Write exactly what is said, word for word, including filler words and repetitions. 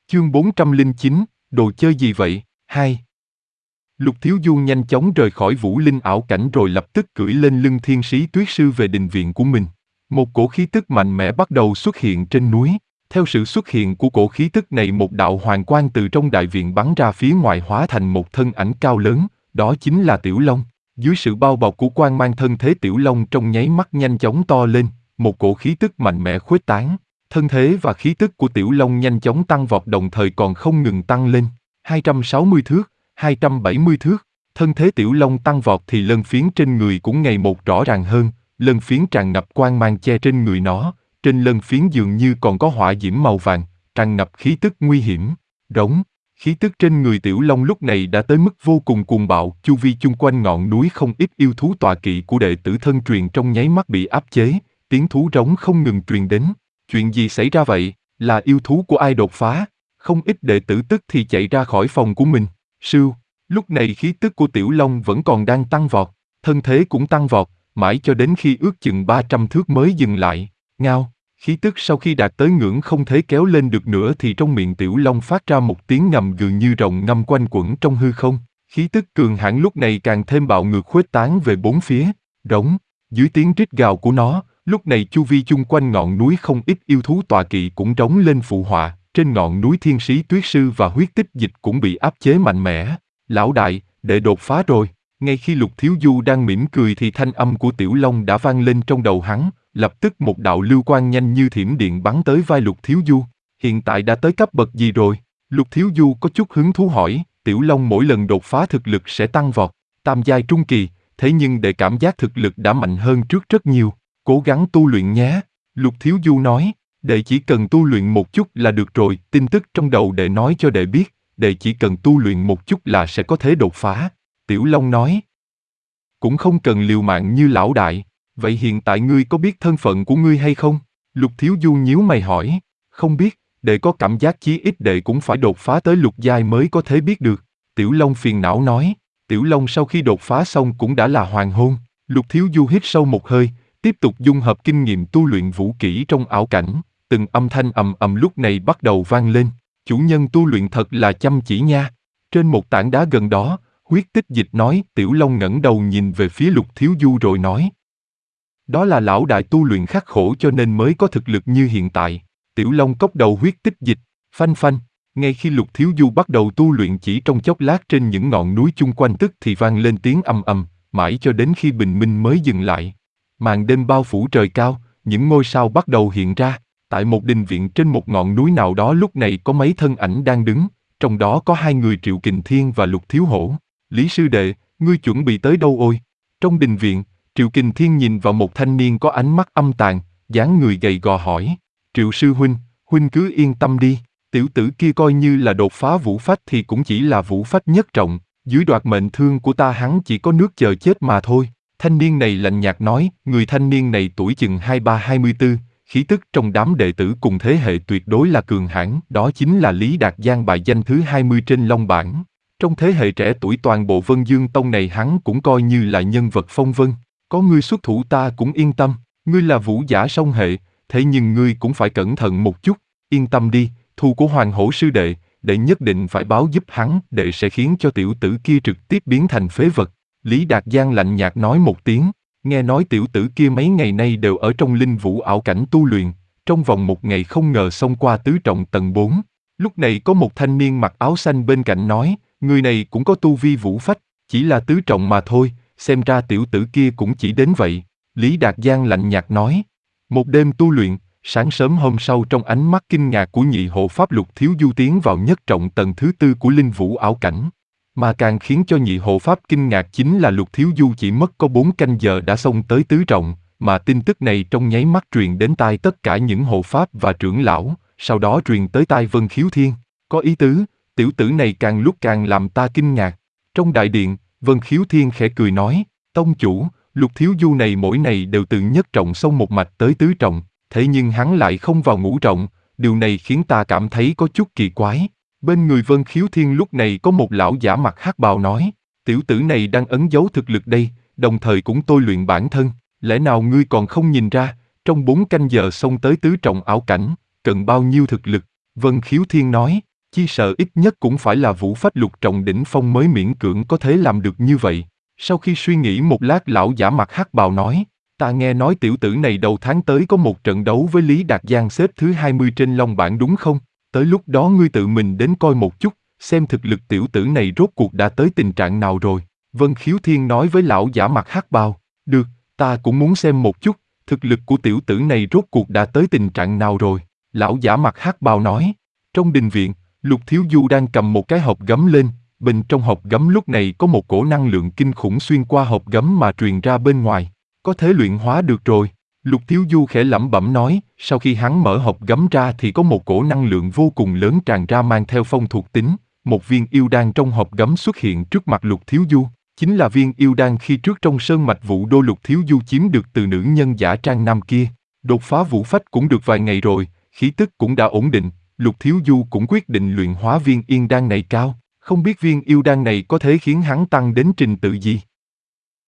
Chương bốn trăm lẻ chín, đồ chơi gì vậy? Hai. Lục Thiếu Du nhanh chóng rời khỏi Vũ Linh ảo cảnh rồi lập tức cưỡi lên lưng Thiên Sĩ Tuyết Sư về đình viện của mình. Một cổ khí tức mạnh mẽ bắt đầu xuất hiện trên núi. Theo sự xuất hiện của cổ khí tức này, một đạo hoàng quang từ trong đại viện bắn ra phía ngoài, hóa thành một thân ảnh cao lớn, đó chính là Tiểu Long. Dưới sự bao bọc của quang mang, thân thế Tiểu Long trong nháy mắt nhanh chóng to lên, một cổ khí tức mạnh mẽ khuếch tán. Thân thế và khí tức của Tiểu Long nhanh chóng tăng vọt, đồng thời còn không ngừng tăng lên. hai trăm sáu mươi thước, hai trăm bảy mươi thước. Thân thế Tiểu Long tăng vọt thì lân phiến trên người cũng ngày một rõ ràng hơn. Lân phiến tràn ngập quang mang che trên người nó. Trên lân phiến dường như còn có hỏa diễm màu vàng, tràn ngập khí tức nguy hiểm. Rống. Khí tức trên người Tiểu Long lúc này đã tới mức vô cùng cuồng bạo. Chu vi chung quanh ngọn núi không ít yêu thú tọa kỵ của đệ tử thân truyền trong nháy mắt bị áp chế. Tiếng thú rống không ngừng truyền đến. Chuyện gì xảy ra vậy? Là yêu thú của ai đột phá? Không ít đệ tử tức thì chạy ra khỏi phòng của mình. Sưu. Lúc này khí tức của Tiểu Long vẫn còn đang tăng vọt, thân thế cũng tăng vọt, mãi cho đến khi ước chừng ba trăm thước mới dừng lại. Ngao. Khí tức sau khi đạt tới ngưỡng không thể kéo lên được nữa thì trong miệng Tiểu Long phát ra một tiếng ngầm gừ như rồng ngâm quanh quẩn trong hư không. Khí tức cường hãn lúc này càng thêm bạo ngược khuếch tán về bốn phía. Rống. Dưới tiếng rít gào của nó, lúc này chu vi chung quanh ngọn núi không ít yêu thú tọa kỵ cũng rống lên phụ họa. Trên ngọn núi Thiên Sĩ Tuyết Sư và Huyết Tích Dịch cũng bị áp chế mạnh mẽ. Lão đại, đệ đột phá rồi. Ngay khi Lục Thiếu Du đang mỉm cười thì thanh âm của Tiểu Long đã vang lên trong đầu hắn. Lập tức một đạo lưu quang nhanh như thiểm điện bắn tới vai Lục Thiếu Du. Hiện tại đã tới cấp bậc gì rồi? Lục Thiếu Du có chút hứng thú hỏi. Tiểu Long mỗi lần đột phá thực lực sẽ tăng vọt. Tam giai trung kỳ, thế nhưng đệ cảm giác thực lực đã mạnh hơn trước rất nhiều. Cố gắng tu luyện nhé. Lục Thiếu Du nói. Đệ chỉ cần tu luyện một chút là được rồi. Tin tức trong đầu đệ nói cho đệ biết. Đệ chỉ cần tu luyện một chút là sẽ có thể đột phá. Tiểu Long nói. Cũng không cần liều mạng như lão đại. Vậy hiện tại ngươi có biết thân phận của ngươi hay không? Lục Thiếu Du nhíu mày hỏi. Không biết, đệ có cảm giác chí ít đệ cũng phải đột phá tới lục giai mới có thể biết được. Tiểu Long phiền não nói. Tiểu Long sau khi đột phá xong cũng đã là hoàng hôn. Lục Thiếu Du hít sâu một hơi, tiếp tục dung hợp kinh nghiệm tu luyện vũ kỹ trong ảo cảnh. Từng âm thanh ầm ầm lúc này bắt đầu vang lên. Chủ nhân tu luyện thật là chăm chỉ nha. Trên một tảng đá gần đó, Huyết Tích Dịch nói. Tiểu Long ngẩng đầu nhìn về phía Lục Thiếu Du rồi nói. Đó là lão đại tu luyện khắc khổ cho nên mới có thực lực như hiện tại. Tiểu Long cốc đầu Huyết Tích Dịch, phanh phanh. Ngay khi Lục Thiếu Du bắt đầu tu luyện chỉ trong chốc lát trên những ngọn núi chung quanh tức thì vang lên tiếng ầm ầm, mãi cho đến khi bình minh mới dừng lại. Màn đêm bao phủ trời cao, những ngôi sao bắt đầu hiện ra. Tại một đình viện trên một ngọn núi nào đó lúc này có mấy thân ảnh đang đứng, trong đó có hai người Triệu Kình Thiên và Lục Thiếu Hổ. Lý sư đệ, ngươi chuẩn bị tới đâu ôi? Trong đình viện, Triệu Kình Thiên nhìn vào một thanh niên có ánh mắt âm tàn, dáng người gầy gò hỏi. Triệu sư huynh, huynh cứ yên tâm đi, tiểu tử kia coi như là đột phá vũ phách thì cũng chỉ là vũ phách nhất trọng, dưới đoạt mệnh thương của ta hắn chỉ có nước chờ chết mà thôi. Thanh niên này lạnh nhạt nói, người thanh niên này tuổi chừng hai ba hai mươi tư, khí tức trong đám đệ tử cùng thế hệ tuyệt đối là cường hãn, đó chính là Lý Đạt Giang, bài danh thứ hai mươi trên Long bảng. Trong thế hệ trẻ tuổi toàn bộ Vân Dương Tông này hắn cũng coi như là nhân vật phong vân. Có ngươi xuất thủ ta cũng yên tâm, ngươi là vũ giả song hệ, thế nhưng ngươi cũng phải cẩn thận một chút, yên tâm đi, thù của Hoàng Hổ sư đệ, đệ nhất định phải báo giúp hắn, đệ sẽ khiến cho tiểu tử kia trực tiếp biến thành phế vật. Lý Đạt Giang lạnh nhạt nói một tiếng, nghe nói tiểu tử kia mấy ngày nay đều ở trong linh vũ ảo cảnh tu luyện, trong vòng một ngày không ngờ xông qua tứ trọng tầng bốn. Lúc này có một thanh niên mặc áo xanh bên cạnh nói, người này cũng có tu vi vũ phách, chỉ là tứ trọng mà thôi, xem ra tiểu tử kia cũng chỉ đến vậy. Lý Đạt Giang lạnh nhạt nói. Một đêm tu luyện, sáng sớm hôm sau trong ánh mắt kinh ngạc của nhị hộ pháp Lục Thiếu Du tiến vào nhất trọng tầng thứ tư của linh vũ ảo cảnh. Mà càng khiến cho nhị hộ pháp kinh ngạc chính là Lục Thiếu Du chỉ mất có bốn canh giờ đã xông tới tứ trọng, mà tin tức này trong nháy mắt truyền đến tai tất cả những hộ pháp và trưởng lão, sau đó truyền tới tai Vân Khiếu Thiên. Có ý tứ, tiểu tử này càng lúc càng làm ta kinh ngạc. Trong đại điện, Vân Khiếu Thiên khẽ cười nói, tông chủ, Lục Thiếu Du này mỗi ngày đều từ nhất trọng xông một mạch tới tứ trọng, thế nhưng hắn lại không vào ngũ trọng, điều này khiến ta cảm thấy có chút kỳ quái. Bên người Vân Khiếu Thiên lúc này có một lão giả mặc hắc bào nói, tiểu tử này đang ẩn giấu thực lực đây, đồng thời cũng tôi luyện bản thân, lẽ nào ngươi còn không nhìn ra, trong bốn canh giờ xông tới tứ trọng ảo cảnh, cần bao nhiêu thực lực? Vân Khiếu Thiên nói, Chi sợ ít nhất cũng phải là vũ phách lục trọng đỉnh phong mới miễn cưỡng có thể làm được như vậy. Sau khi suy nghĩ một lát lão giả mặt hắc bào nói, ta nghe nói tiểu tử này đầu tháng tới có một trận đấu với Lý Đạt Giang xếp thứ hai mươi trên long bảng đúng không? Tới lúc đó ngươi tự mình đến coi một chút, xem thực lực tiểu tử này rốt cuộc đã tới tình trạng nào rồi. Vân Khiếu Thiên nói với lão giả mặt hắc bào, được, ta cũng muốn xem một chút, thực lực của tiểu tử này rốt cuộc đã tới tình trạng nào rồi. Lão giả mặt hắc bào nói, trong đình viện, Lục Thiếu Du đang cầm một cái hộp gấm lên, bên trong hộp gấm lúc này có một cổ năng lượng kinh khủng xuyên qua hộp gấm mà truyền ra bên ngoài. Có thể luyện hóa được rồi. Lục Thiếu Du khẽ lẩm bẩm nói, sau khi hắn mở hộp gấm ra thì có một cổ năng lượng vô cùng lớn tràn ra mang theo phong thuộc tính. Một viên yêu đan trong hộp gấm xuất hiện trước mặt Lục Thiếu Du, chính là viên yêu đan khi trước trong sơn mạch Vũ Đô Lục Thiếu Du chiếm được từ nữ nhân giả trang nam kia. Đột phá vũ phách cũng được vài ngày rồi, khí tức cũng đã ổn định. Lục Thiếu Du cũng quyết định luyện hóa viên yên đan này cao, không biết viên yêu đan này có thể khiến hắn tăng đến trình tự gì.